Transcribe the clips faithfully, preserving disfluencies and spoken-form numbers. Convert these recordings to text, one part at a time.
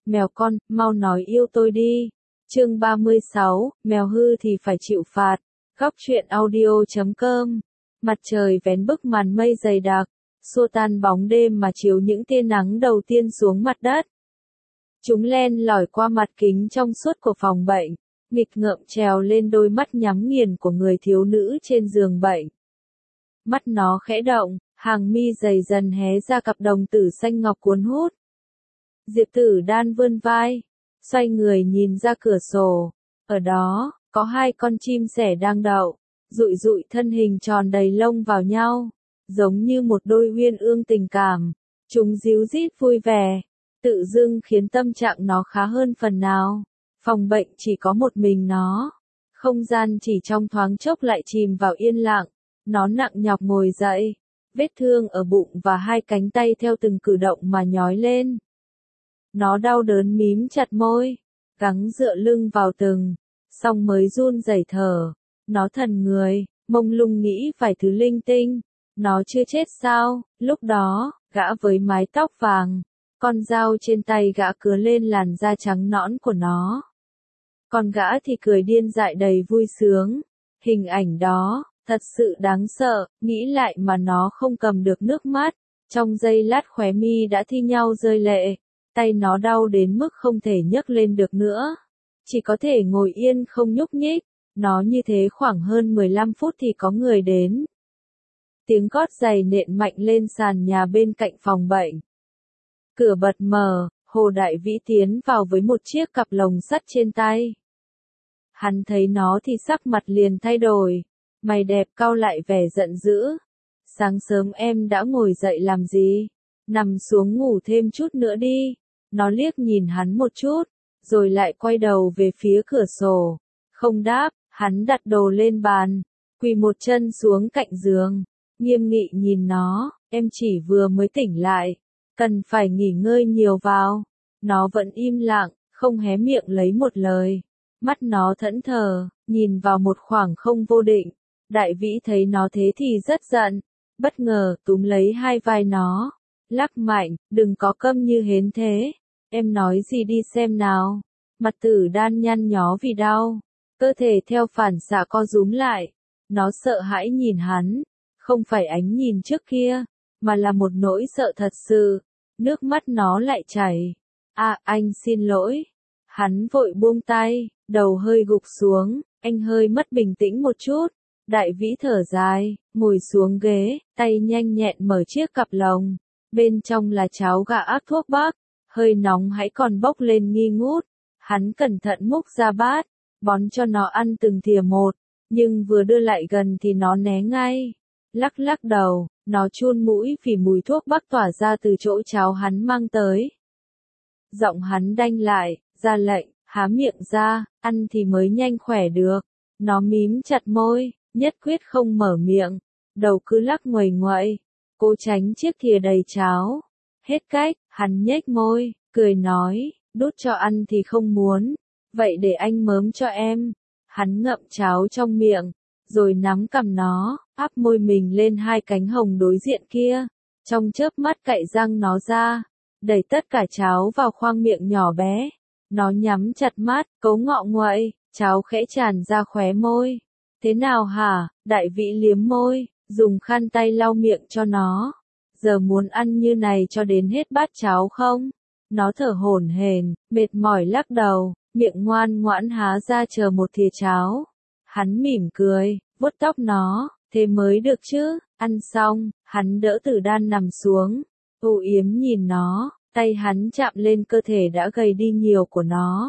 Mèo con, mau nói yêu tôi đi. Chương ba mươi sáu, mèo hư thì phải chịu phạt. Góc truyện audio chấm com. Mặt trời vén bức màn mây dày đặc, xua tan bóng đêm mà chiếu những tia nắng đầu tiên xuống mặt đất. Chúng len lỏi qua mặt kính trong suốt của phòng bệnh, nghịch ngợm trèo lên đôi mắt nhắm nghiền của người thiếu nữ trên giường bệnh. Mắt nó khẽ động, hàng mi dày dần hé ra cặp đồng tử xanh ngọc cuốn hút. Diệp Tử Đan vươn vai, xoay người nhìn ra cửa sổ. Ở đó, có hai con chim sẻ đang đậu, dụi dụi thân hình tròn đầy lông vào nhau, giống như một đôi uyên ương tình cảm. Chúng ríu rít vui vẻ, tự dưng khiến tâm trạng nó khá hơn phần nào. Phòng bệnh chỉ có một mình nó. Không gian chỉ trong thoáng chốc lại chìm vào yên lặng. Nó nặng nhọc ngồi dậy, vết thương ở bụng và hai cánh tay theo từng cử động mà nhói lên. Nó đau đớn mím chặt môi, gắng dựa lưng vào từng, xong mới run rẩy thở. Nó thần người, mông lung nghĩ vài thứ linh tinh. Nó chưa chết sao? Lúc đó, gã với mái tóc vàng, con dao trên tay gã cứa lên làn da trắng nõn của nó. Còn gã thì cười điên dại đầy vui sướng. Hình ảnh đó, thật sự đáng sợ, nghĩ lại mà nó không cầm được nước mắt. Trong giây lát khóe mi đã thi nhau rơi lệ, tay nó đau đến mức không thể nhấc lên được nữa. Chỉ có thể ngồi yên không nhúc nhích. Nó như thế khoảng hơn mười lăm phút thì có người đến. Tiếng gót giày nện mạnh lên sàn nhà bên cạnh phòng bệnh. Cửa bật mở, Hồ Đại Vĩ tiến vào với một chiếc cặp lồng sắt trên tay. Hắn thấy nó thì sắc mặt liền thay đổi, mày đẹp cau lại vẻ giận dữ. Sáng sớm em đã ngồi dậy làm gì? Nằm xuống ngủ thêm chút nữa đi. Nó liếc nhìn hắn một chút, rồi lại quay đầu về phía cửa sổ. Không đáp, hắn đặt đồ lên bàn, quỳ một chân xuống cạnh giường, nghiêm nghị nhìn nó, em chỉ vừa mới tỉnh lại, cần phải nghỉ ngơi nhiều vào. Nó vẫn im lặng, không hé miệng lấy một lời. Mắt nó thẫn thờ, nhìn vào một khoảng không vô định. Đại Vĩ thấy nó thế thì rất giận, bất ngờ túm lấy hai vai nó, lắc mạnh, đừng có câm như hến thế. Em nói gì đi xem nào. Mặt Tử Đan nhăn nhó vì đau, cơ thể theo phản xạ co rúm lại. Nó sợ hãi nhìn hắn, không phải ánh nhìn trước kia, mà là một nỗi sợ thật sự. Nước mắt nó lại chảy. À, anh xin lỗi. Hắn vội buông tay, đầu hơi gục xuống, anh hơi mất bình tĩnh một chút. Đại Vĩ thở dài, ngồi xuống ghế, tay nhanh nhẹn mở chiếc cặp lồng. Bên trong là cháo gà áp thuốc bắc, hơi nóng hãy còn bốc lên nghi ngút. Hắn cẩn thận múc ra bát, bón cho nó ăn từng thìa một, nhưng vừa đưa lại gần thì nó né ngay. Lắc lắc đầu, nó chun mũi vì mùi thuốc bắc tỏa ra từ chỗ cháo hắn mang tới. Giọng hắn đanh lại, ra lệnh, há miệng ra, ăn thì mới nhanh khỏe được. Nó mím chặt môi, nhất quyết không mở miệng, đầu cứ lắc nguầy nguậy, cố tránh chiếc thìa đầy cháo. Hết cách, hắn nhếch môi, cười nói, đút cho ăn thì không muốn, vậy để anh mớm cho em. Hắn ngậm cháo trong miệng, rồi nắm cằm nó, áp môi mình lên hai cánh hồng đối diện kia. Trong chớp mắt cạy răng nó ra, đẩy tất cả cháo vào khoang miệng nhỏ bé. Nó nhắm chặt mắt, cấu ngọ nguậy, cháo khẽ tràn ra khóe môi. Thế nào hả? Đại Vĩ liếm môi, dùng khăn tay lau miệng cho nó. Giờ muốn ăn như này cho đến hết bát cháo không? Nó thở hổn hển, mệt mỏi lắc đầu, miệng ngoan ngoãn há ra chờ một thìa cháo. Hắn mỉm cười, vuốt tóc nó, thế mới được chứ. Ăn xong, hắn đỡ Tử Đan nằm xuống, âu yếm nhìn nó, tay hắn chạm lên cơ thể đã gầy đi nhiều của nó.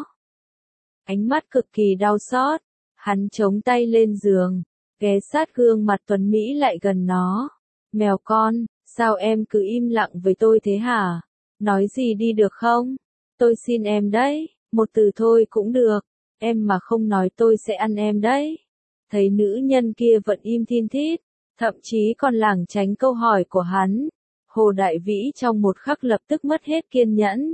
Ánh mắt cực kỳ đau xót, hắn chống tay lên giường, ghé sát gương mặt tuấn mỹ lại gần nó. Mèo con, sao em cứ im lặng với tôi thế hả? Nói gì đi được không? Tôi xin em đấy, một từ thôi cũng được, em mà không nói tôi sẽ ăn em đấy. Thấy nữ nhân kia vẫn im thin thít, thậm chí còn lảng tránh câu hỏi của hắn. Hồ Đại Vĩ trong một khắc lập tức mất hết kiên nhẫn.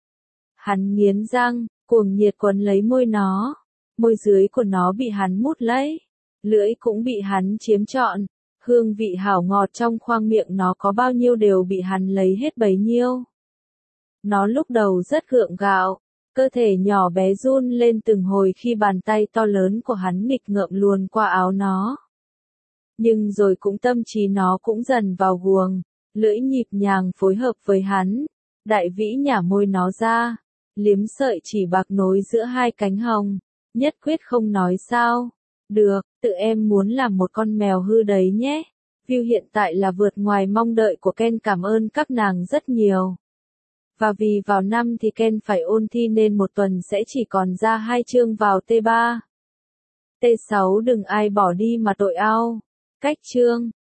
Hắn nghiến răng, cuồng nhiệt quấn lấy môi nó. Môi dưới của nó bị hắn mút lấy, lưỡi cũng bị hắn chiếm trọn. Hương vị hảo ngọt trong khoang miệng nó có bao nhiêu đều bị hắn lấy hết bấy nhiêu. Nó lúc đầu rất gượng gạo, cơ thể nhỏ bé run lên từng hồi khi bàn tay to lớn của hắn nghịch ngợm luồn qua áo nó. Nhưng rồi cũng tâm trí nó cũng dần vào guồng, lưỡi nhịp nhàng phối hợp với hắn. Đại vĩ nhả môi nó ra, liếm sợi chỉ bạc nối giữa hai cánh hồng, nhất quyết không nói sao. Được, tự em muốn làm một con mèo hư đấy nhé. View hiện tại là vượt ngoài mong đợi của Ken, cảm ơn các nàng rất nhiều. Và vì vào năm thì Ken phải ôn thi nên một tuần sẽ chỉ còn ra hai chương vào T ba. T sáu đừng ai bỏ đi mà tội ao. Cách chương